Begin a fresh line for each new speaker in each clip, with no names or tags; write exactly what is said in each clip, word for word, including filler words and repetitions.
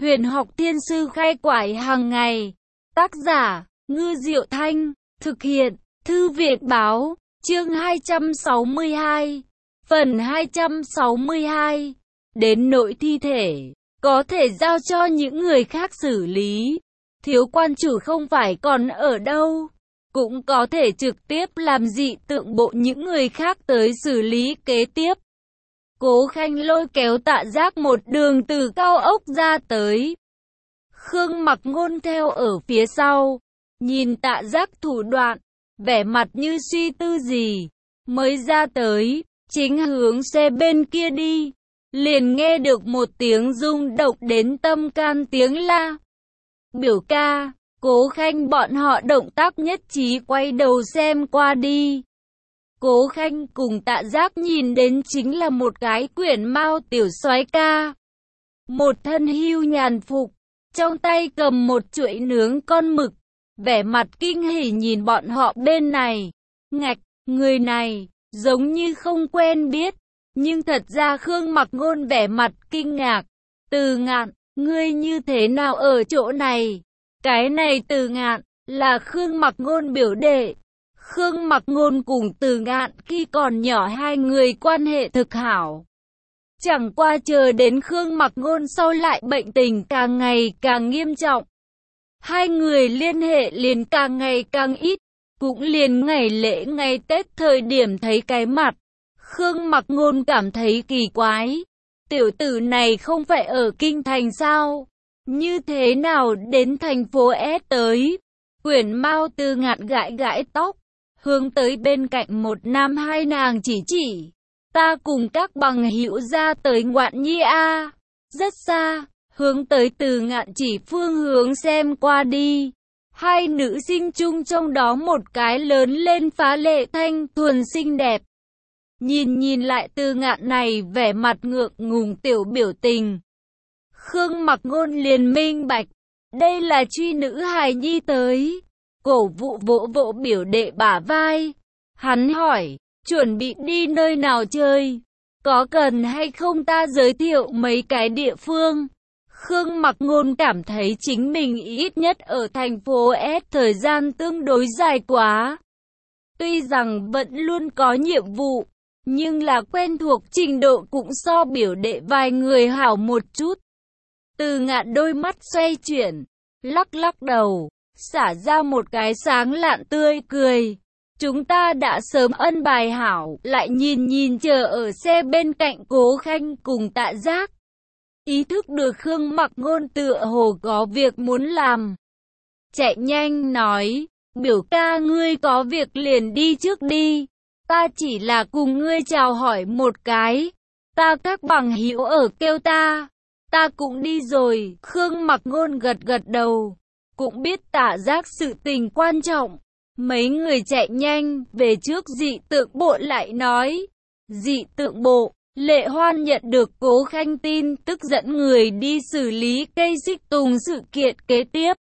Huyền học thiên sư khai quải hàng ngày. Tác giả, Ngư Diệu Thanh. Thực hiện, Thư viện Báo. Chương hai trăm sáu mươi hai. Phần hai trăm sáu mươi hai. Đến nỗi thi thể, có thể giao cho những người khác xử lý. Thiếu quan chủ không phải còn ở đâu, cũng có thể trực tiếp làm dị tượng bộ những người khác tới xử lý kế tiếp. Cố Khanh lôi kéo Tạ Giác một đường từ cao ốc ra tới. Khương Mặc Ngôn theo ở phía sau, nhìn Tạ Giác thủ đoạn, vẻ mặt như suy tư gì, mới ra tới, chính hướng xe bên kia đi. Liền nghe được một tiếng rung động đến tâm can tiếng la. Biểu ca, Cố Khanh bọn họ động tác nhất trí quay đầu xem qua đi. Cố Khanh cùng Tạ Giác nhìn đến chính là một cái quyển mao tiểu soái ca. Một thân hưu nhàn phục, trong tay cầm một chuỗi nướng con mực, vẻ mặt kinh hỉ nhìn bọn họ bên này. Ngạch, người này, giống như không quen biết. Nhưng thật ra Khương Mặc Ngôn vẻ mặt kinh ngạc. Từ Ngạn, ngươi như thế nào ở chỗ này? Cái này Từ Ngạn, là Khương Mặc Ngôn biểu đệ. Khương Mặc Ngôn cùng Từ Ngạn khi còn nhỏ hai người quan hệ thực hảo. Chẳng qua chờ đến Khương Mặc Ngôn sau lại bệnh tình càng ngày càng nghiêm trọng. Hai người liên hệ liền càng ngày càng ít, cũng liền ngày lễ ngày Tết thời điểm thấy cái mặt. Khương Mặc Ngôn cảm thấy kỳ quái. Tiểu tử này không phải ở Kinh Thành sao? Như thế nào đến thành phố S tới? Quyển Mao Từ Ngạn gãi gãi tóc, hướng tới bên cạnh một nam hai nàng chỉ chỉ. Ta cùng các bằng hữu ra tới Ngoạn Nhi a. Rất xa, hướng tới Từ Ngạn chỉ phương hướng xem qua đi. Hai nữ sinh chung trong đó một cái lớn lên phá lệ thanh thuần xinh đẹp. Nhìn nhìn lại Từ Ngạn này vẻ mặt ngượng ngùng tiểu biểu tình. Khương Mặc Ngôn liền minh bạch, đây là truy nữ hài nhi tới. Cổ vũ vỗ vỗ biểu đệ bả vai. Hắn hỏi, chuẩn bị đi nơi nào chơi? Có cần hay không ta giới thiệu mấy cái địa phương? Khương Mặc Ngôn cảm thấy chính mình ít nhất ở thành phố S thời gian tương đối dài quá. Tuy rằng vẫn luôn có nhiệm vụ, nhưng là quen thuộc trình độ cũng so biểu đệ vài người hảo một chút. Từ Ngạn đôi mắt xoay chuyển, lắc lắc đầu, xả ra một cái sáng lạn tươi cười. Chúng ta đã sớm ân bài hảo, lại nhìn nhìn chờ ở xe bên cạnh Cố Khanh cùng Tạ Giác. Ý thức được Khương Mặc Ngôn tựa hồ có việc muốn làm. Chạy nhanh nói, biểu ca ngươi có việc liền đi trước đi. Ta chỉ là cùng ngươi chào hỏi một cái. Ta các bằng hữu ở kêu ta. Ta cũng đi rồi. Khương Mặc Ngôn gật gật đầu. Cũng biết Tạ Giác sự tình quan trọng. Mấy người chạy nhanh về trước dị tượng bộ lại nói. Dị tượng bộ, Lệ Hoan nhận được Cố Khanh tin tức dẫn người đi xử lý cây xích tùng sự kiện kế tiếp.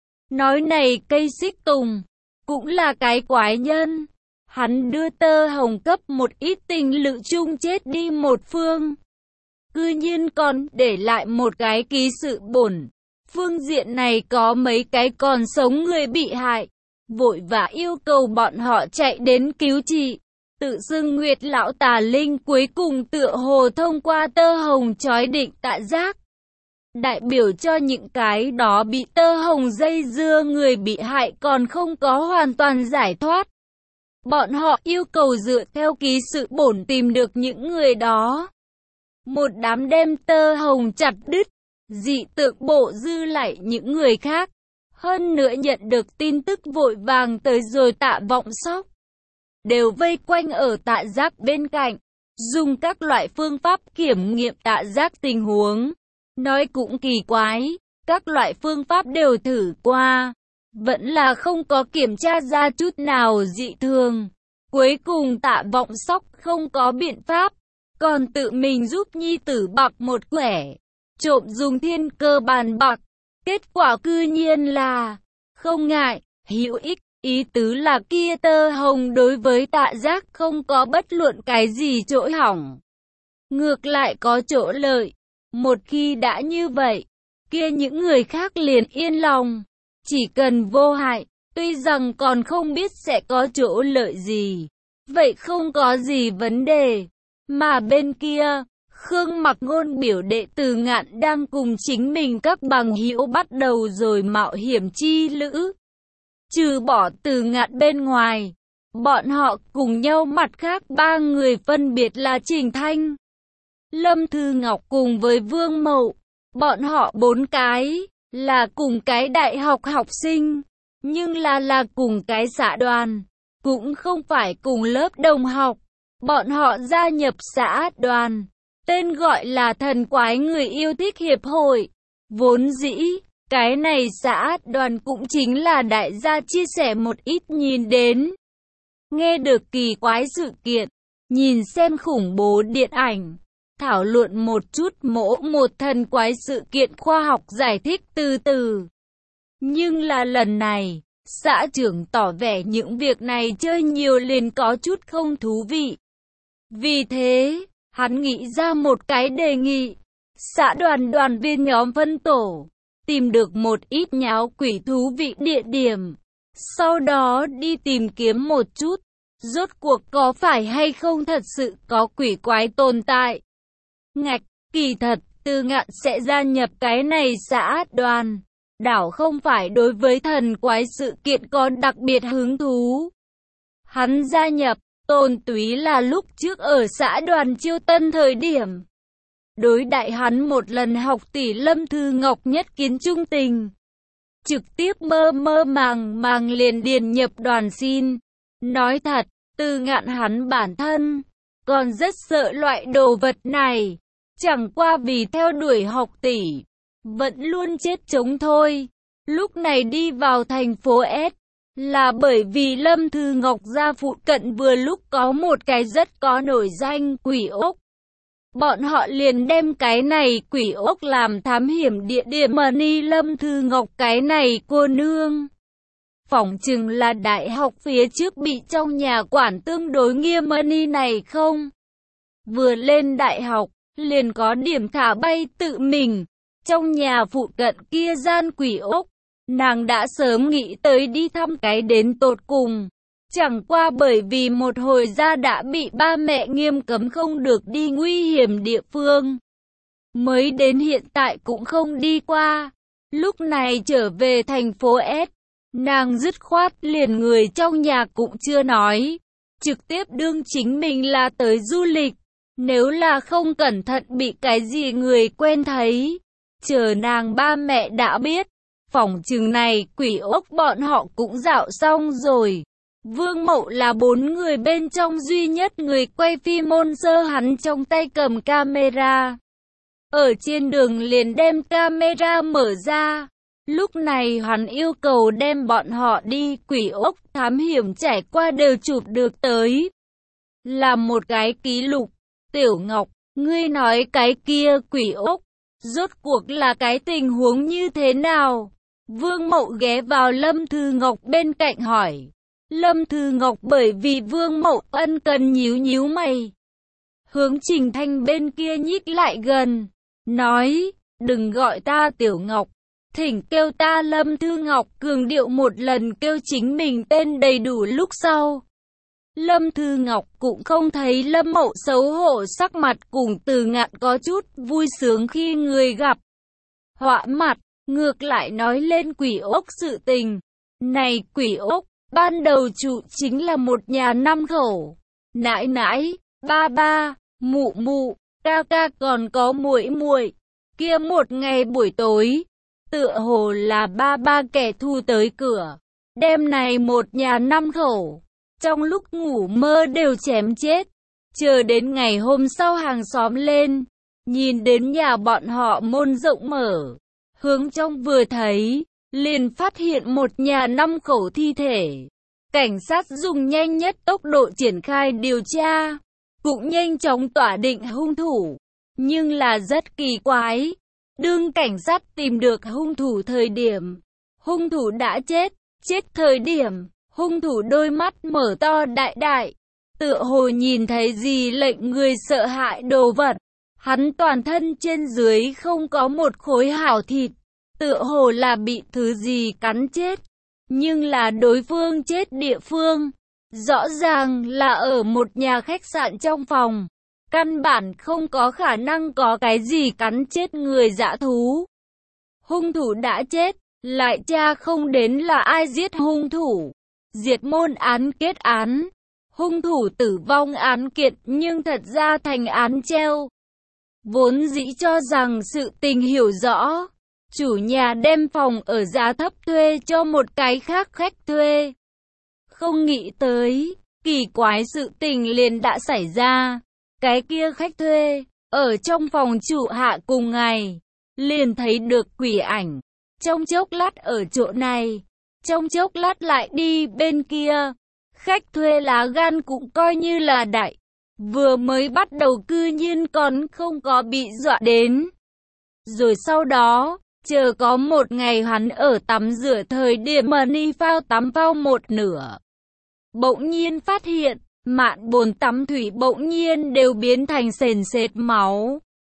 Nói này cây xích tùng, cũng là cái quái nhân. Hắn đưa Tơ Hồng cấp một ít tình lự chung chết đi một phương. Cư nhiên còn để lại một cái ký sự bổn. Phương diện này có mấy cái còn sống người bị hại. Vội vã yêu cầu bọn họ chạy đến cứu trị. Tự xưng Nguyệt Lão Tà Linh cuối cùng tựa hồ thông qua Tơ Hồng chói định Tạ Giác. Đại biểu cho những cái đó bị Tơ Hồng dây dưa người bị hại còn không có hoàn toàn giải thoát. Bọn họ yêu cầu dựa theo ký sự bổn tìm được những người đó. Một đám đem Tơ Hồng chặt đứt, dị tượng bộ dư lại những người khác. Hơn nữa nhận được tin tức vội vàng tới rồi Tạ Vọng Sóc. Đều vây quanh ở Tạ Giác bên cạnh, dùng các loại phương pháp kiểm nghiệm Tạ Giác tình huống. Nói cũng kỳ quái, các loại phương pháp đều thử qua. Vẫn là không có kiểm tra ra chút nào dị thường. Cuối cùng Tạ Vọng Sóc không có biện pháp, còn tự mình giúp nhi tử bạc một quẻ, trộm dùng thiên cơ bàn bạc. Kết quả cư nhiên là không ngại, hữu ích. Ý tứ là kia Tơ Hồng đối với Tạ Giác không có bất luận cái gì chỗ hỏng, ngược lại có chỗ lợi. Một khi đã như vậy, kia những người khác liền yên lòng. Chỉ cần vô hại, tuy rằng còn không biết sẽ có chỗ lợi gì, vậy không có gì vấn đề. Mà bên kia, Khương Mặc Ngôn biểu đệ Từ Ngạn đang cùng chính mình các bằng hữu bắt đầu rồi mạo hiểm chi lữ. Trừ bỏ Từ Ngạn bên ngoài, bọn họ cùng nhau mặt khác ba người phân biệt là Trình Thanh, Lâm Thư Ngọc cùng với Vương Mậu. Bọn họ bốn cái là cùng cái đại học học sinh, nhưng là là cùng cái xã đoàn, cũng không phải cùng lớp đồng học. Bọn họ gia nhập xã đoàn, tên gọi là Thần Quái Người Yêu Thích Hiệp Hội. Vốn dĩ, cái này xã đoàn cũng chính là đại gia chia sẻ một ít nhìn đến, nghe được kỳ quái sự kiện, nhìn xem khủng bố điện ảnh, thảo luận một chút mỗi một thần quái sự kiện khoa học giải thích từ từ. Nhưng là lần này, xã trưởng tỏ vẻ những việc này chơi nhiều liền có chút không thú vị. Vì thế, hắn nghĩ ra một cái đề nghị. Xã đoàn đoàn viên nhóm phân tổ, tìm được một ít nháo quỷ thú vị địa điểm. Sau đó đi tìm kiếm một chút, rốt cuộc có phải hay không thật sự có quỷ quái tồn tại. Ngạch, kỳ thật, Từ Ngạn sẽ gia nhập cái này xã đoàn. Đảo không phải đối với thần quái sự kiện có đặc biệt hứng thú. Hắn gia nhập, tôn túy là lúc trước ở xã đoàn Chiêu Tân thời điểm. Đối đại hắn một lần học tỷ Lâm Thư Ngọc nhất kiến trung tình. Trực tiếp mơ mơ màng màng liền điền nhập đoàn xin. Nói thật, Từ Ngạn hắn bản thân còn rất sợ loại đồ vật này. Chẳng qua vì theo đuổi học tỷ, vẫn luôn chết chống thôi. Lúc này đi vào thành phố S, là bởi vì Lâm Thư Ngọc gia phụ cận vừa lúc có một cái rất có nổi danh quỷ ốc. Bọn họ liền đem cái này quỷ ốc làm thám hiểm địa điểm mà ni Lâm Thư Ngọc cái này cô nương. Phỏng chừng là đại học phía trước bị trong nhà quản tương đối nghiêm mà ni này không? Vừa lên đại học, liền có điểm thả bay tự mình. Trong nhà phụ cận kia gian quỷ ốc, nàng đã sớm nghĩ tới đi thăm cái đến tột cùng. Chẳng qua bởi vì một hồi ra đã bị ba mẹ nghiêm cấm không được đi nguy hiểm địa phương. Mới đến hiện tại cũng không đi qua. Lúc này trở về thành phố S, nàng dứt khoát liền người trong nhà cũng chưa nói. Trực tiếp đương chính mình là tới du lịch. Nếu là không cẩn thận bị cái gì người quen thấy, chờ nàng ba mẹ đã biết, phỏng chừng này quỷ ốc bọn họ cũng dạo xong rồi. Vương Mậu là bốn người bên trong duy nhất người quay phim môn sơ, hắn trong tay cầm camera. Ở trên đường liền đem camera mở ra. Lúc này hắn yêu cầu đem bọn họ đi quỷ ốc thám hiểm trải qua đều chụp được tới. Là một cái ký lục. Tiểu Ngọc, ngươi nói cái kia quỷ ốc, rốt cuộc là cái tình huống như thế nào? Vương Mậu ghé vào Lâm Thư Ngọc bên cạnh hỏi. Lâm Thư Ngọc bởi vì Vương Mậu ân cần nhíu nhíu mày. Hướng Trình Thanh bên kia nhích lại gần, nói, đừng gọi ta Tiểu Ngọc, thỉnh kêu ta Lâm Thư Ngọc, cường điệu một lần kêu chính mình tên đầy đủ lúc sau. Lâm Thư Ngọc cũng không thấy Lâm Mậu xấu hổ, sắc mặt cùng Từ Ngạn có chút vui sướng khi người gặp. Họa mặt, ngược lại nói lên quỷ ốc sự tình. Này quỷ ốc, ban đầu trụ chính là một nhà năm khẩu. Nãi nãi, ba ba, mụ mụ, ca ca còn có muội muội. Kia một ngày buổi tối, tựa hồ là ba ba kẻ thù tới cửa. Đêm này một nhà năm khẩu, trong lúc ngủ mơ đều chém chết. Chờ đến ngày hôm sau hàng xóm lên, nhìn đến nhà bọn họ môn rộng mở, hướng trong vừa thấy, liền phát hiện một nhà năm khẩu thi thể. Cảnh sát dùng nhanh nhất tốc độ triển khai điều tra, cũng nhanh chóng tỏa định hung thủ. Nhưng là rất kỳ quái, đương cảnh sát tìm được hung thủ thời điểm, hung thủ đã chết. Chết thời điểm, hung thủ đôi mắt mở to đại đại, tựa hồ nhìn thấy gì lệnh người sợ hãi đồ vật. Hắn toàn thân trên dưới không có một khối hảo thịt, tựa hồ là bị thứ gì cắn chết. Nhưng là đối phương chết địa phương, rõ ràng là ở một nhà khách sạn trong phòng. Căn bản không có khả năng có cái gì cắn chết người dã thú. Hung thủ đã chết, lại tra không đến là ai giết hung thủ. Diệt môn án kết án. Hung thủ tử vong án kiện nhưng thật ra thành án treo. Vốn dĩ cho rằng sự tình hiểu rõ. Chủ nhà đem phòng ở giá thấp thuê cho một cái khác khách thuê. Không nghĩ tới, kỳ quái sự tình liền đã xảy ra. Cái kia khách thuê, ở trong phòng chủ hạ cùng ngày, liền thấy được quỷ ảnh. Trong chốc lát ở chỗ này, trong chốc lát lại đi bên kia. Khách thuê lá gan cũng coi như là đại. Vừa mới bắt đầu cư nhiên còn không có bị dọa đến. Rồi sau đó, chờ có một ngày hắn ở tắm rửa thời điểm money phao tắm phao một nửa. Bỗng nhiên phát hiện, mạn bồn tắm thủy bỗng nhiên đều biến thành sền sệt máu.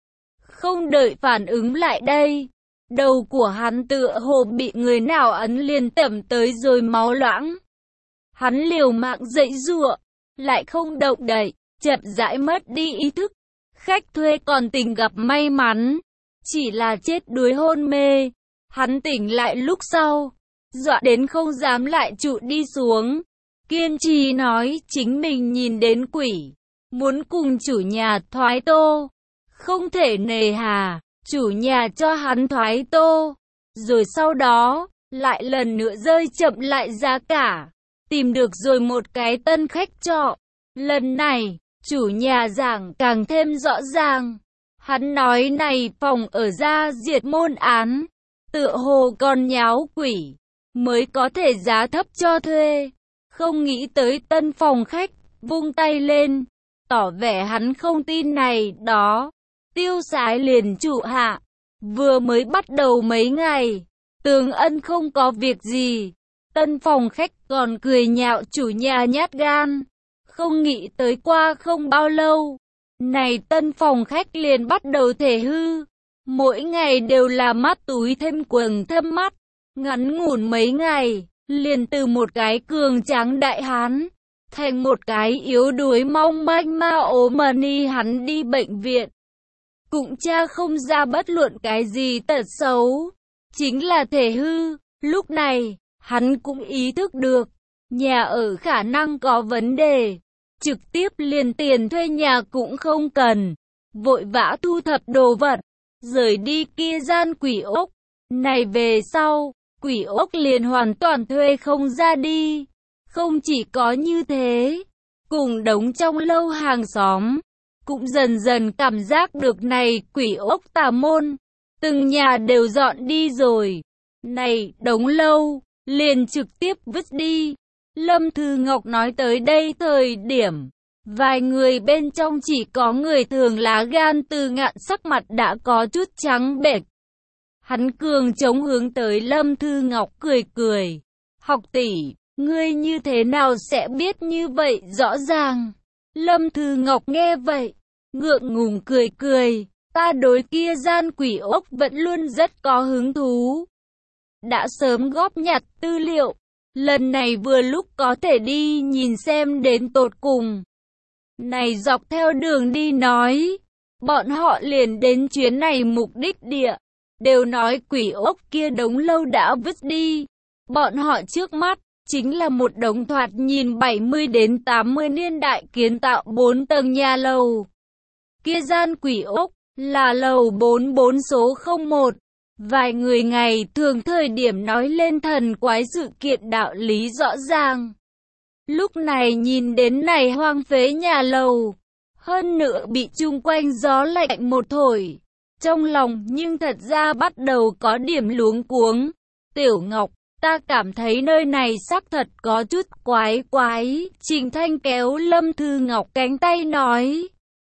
Không đợi phản ứng lại đây, đầu của hắn tựa hồ bị người nào ấn liền tẩm tới rồi máu loãng. Hắn liều mạng dậy giụa, lại không động đậy, chậm rãi mất đi ý thức. Khách thuê còn tình gặp may mắn, chỉ là chết đuối hôn mê. Hắn tỉnh lại lúc sau, dọa đến không dám lại trụ đi xuống. Kiên trì nói chính mình nhìn đến quỷ, muốn cùng chủ nhà thoái tô. Không thể nề hà, chủ nhà cho hắn thoái tô. Rồi sau đó, lại lần nữa rơi chậm lại giá cả. Tìm được rồi một cái tân khách trọ. Lần này, chủ nhà giảng càng thêm rõ ràng. Hắn nói này phòng ở ra diệt môn án, tựa hồ còn nháo quỷ, mới có thể giá thấp cho thuê. Không nghĩ tới tân phòng khách, vung tay lên, tỏ vẻ hắn không tin này đó. Tiêu sái liền trụ hạ, vừa mới bắt đầu mấy ngày, Tường Ân không có việc gì. Tân phòng khách còn cười nhạo chủ nhà nhát gan. Không nghĩ tới qua không bao lâu, này tân phòng khách liền bắt đầu thể hư. Mỗi ngày đều là mắt túi thêm quầng thâm mắt. Ngắn ngủn mấy ngày, liền từ một cái cường tráng đại hán, thành một cái yếu đuối mong manh ma ốm money. Hắn đi bệnh viện, cũng tra không ra bất luận cái gì tật xấu, chính là thể hư. Lúc này, hắn cũng ý thức được, nhà ở khả năng có vấn đề. Trực tiếp liền tiền thuê nhà cũng không cần, vội vã thu thập đồ vật, rời đi kia gian quỷ ốc. Này về sau, quỷ ốc liền hoàn toàn thuê không ra đi. Không chỉ có như thế, cùng đống trong lâu hàng xóm, cũng dần dần cảm giác được này quỷ ốc tà môn. Từng nhà đều dọn đi rồi. Này đống lâu, liền trực tiếp vứt đi. Lâm Thư Ngọc nói tới đây thời điểm, vài người bên trong chỉ có người thường lá gan Từ Ngạn sắc mặt đã có chút trắng bệch. Hắn cường chống hướng tới Lâm Thư Ngọc cười cười. Học tỷ, ngươi như thế nào sẽ biết như vậy rõ ràng? Lâm Thư Ngọc nghe vậy, ngượng ngùng cười cười. Ta đối kia gian quỷ ốc vẫn luôn rất có hứng thú. Đã sớm góp nhặt tư liệu. Lần này vừa lúc có thể đi nhìn xem đến tột cùng. Này dọc theo đường đi nói, bọn họ liền đến chuyến này mục đích địa. Đều nói quỷ ốc kia đống lâu đã vứt đi. Bọn họ trước mắt, chính là một đống thoạt nhìn bảy mươi đến tám mươi niên đại kiến tạo bốn tầng nhà lầu. Kia gian quỷ ốc, là lầu bốn mươi bốn số không một. Vài người ngày thường thời điểm nói lên thần quái sự kiện đạo lý rõ ràng. Lúc này nhìn đến này hoang phế nhà lầu, hơn nữa bị chung quanh gió lạnh một thổi. Trong lòng nhưng thật ra bắt đầu có điểm luống cuống. Tiểu Ngọc, ta cảm thấy nơi này xác thật có chút quái quái. Trình Thanh kéo Lâm Thư Ngọc cánh tay nói.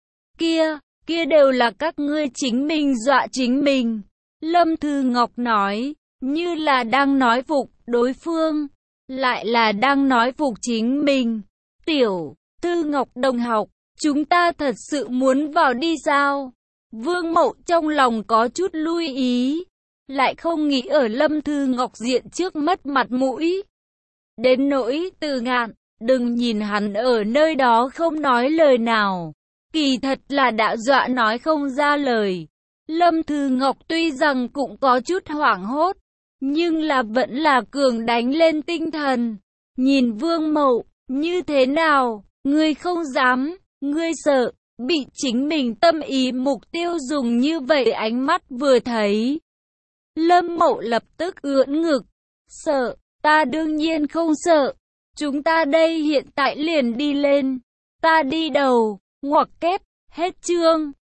Kia, kia đều là các ngươi chính mình dọa chính mình. Lâm Thư Ngọc nói, như là đang nói phục đối phương, lại là đang nói phục chính mình. Tiểu Thư Ngọc đồng học, chúng ta thật sự muốn vào đi sao? Vương Mậu trong lòng có chút lui ý. lại không nghĩ ở Lâm Thư Ngọc diện trước mất mặt mũi. Đến nỗi Từ Ngạn, đừng nhìn hắn ở nơi đó không nói lời nào, kỳ thật là đã dọa nói không ra lời. Lâm Thư Ngọc tuy rằng cũng có chút hoảng hốt, nhưng là vẫn là cường đánh lên tinh thần. Nhìn Vương Mậu, như thế nào, ngươi không dám, ngươi sợ, bị chính mình tâm ý mục tiêu dùng như vậy ánh mắt vừa thấy. Lâm Mậu lập tức ưỡn ngực, sợ, ta đương nhiên không sợ, chúng ta đây hiện tại liền đi lên, ta đi đầu, ngoặc kép, hết chương.